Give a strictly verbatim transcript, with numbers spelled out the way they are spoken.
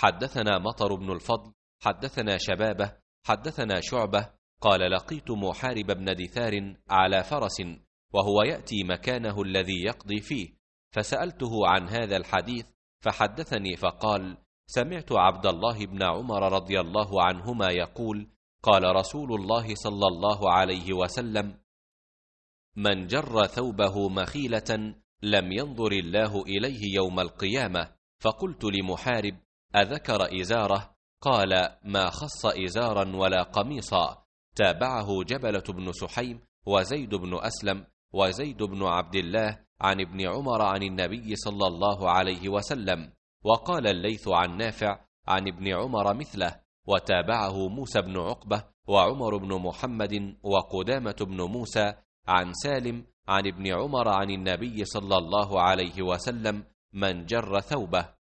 حدثنا مطر بن الفضل حدثنا شبابه حدثنا شعبة قال لقيت محارب بن دثار على فرس وهو يأتي مكانه الذي يقضي فيه، فسألته عن هذا الحديث فحدثني فقال: سمعت عبد الله بن عمر رضي الله عنهما يقول: قال رسول الله صلى الله عليه وسلم: من جر ثوبه مخيلة لم ينظر الله إليه يوم القيامة. فقلت لمحارب: أذكر إزاره؟ قال: ما خص إزارا ولا قميصا. تابعه جبلة بن سحيم وزيد بن أسلم وزيد بن عبد الله عن ابن عمر عن النبي صلى الله عليه وسلم. وقال الليث عن نافع عن ابن عمر مثله، وتابعه موسى بن عقبة وعمر بن محمد وقدامة بن موسى عن سالم عن ابن عمر عن النبي صلى الله عليه وسلم: من جر ثوبه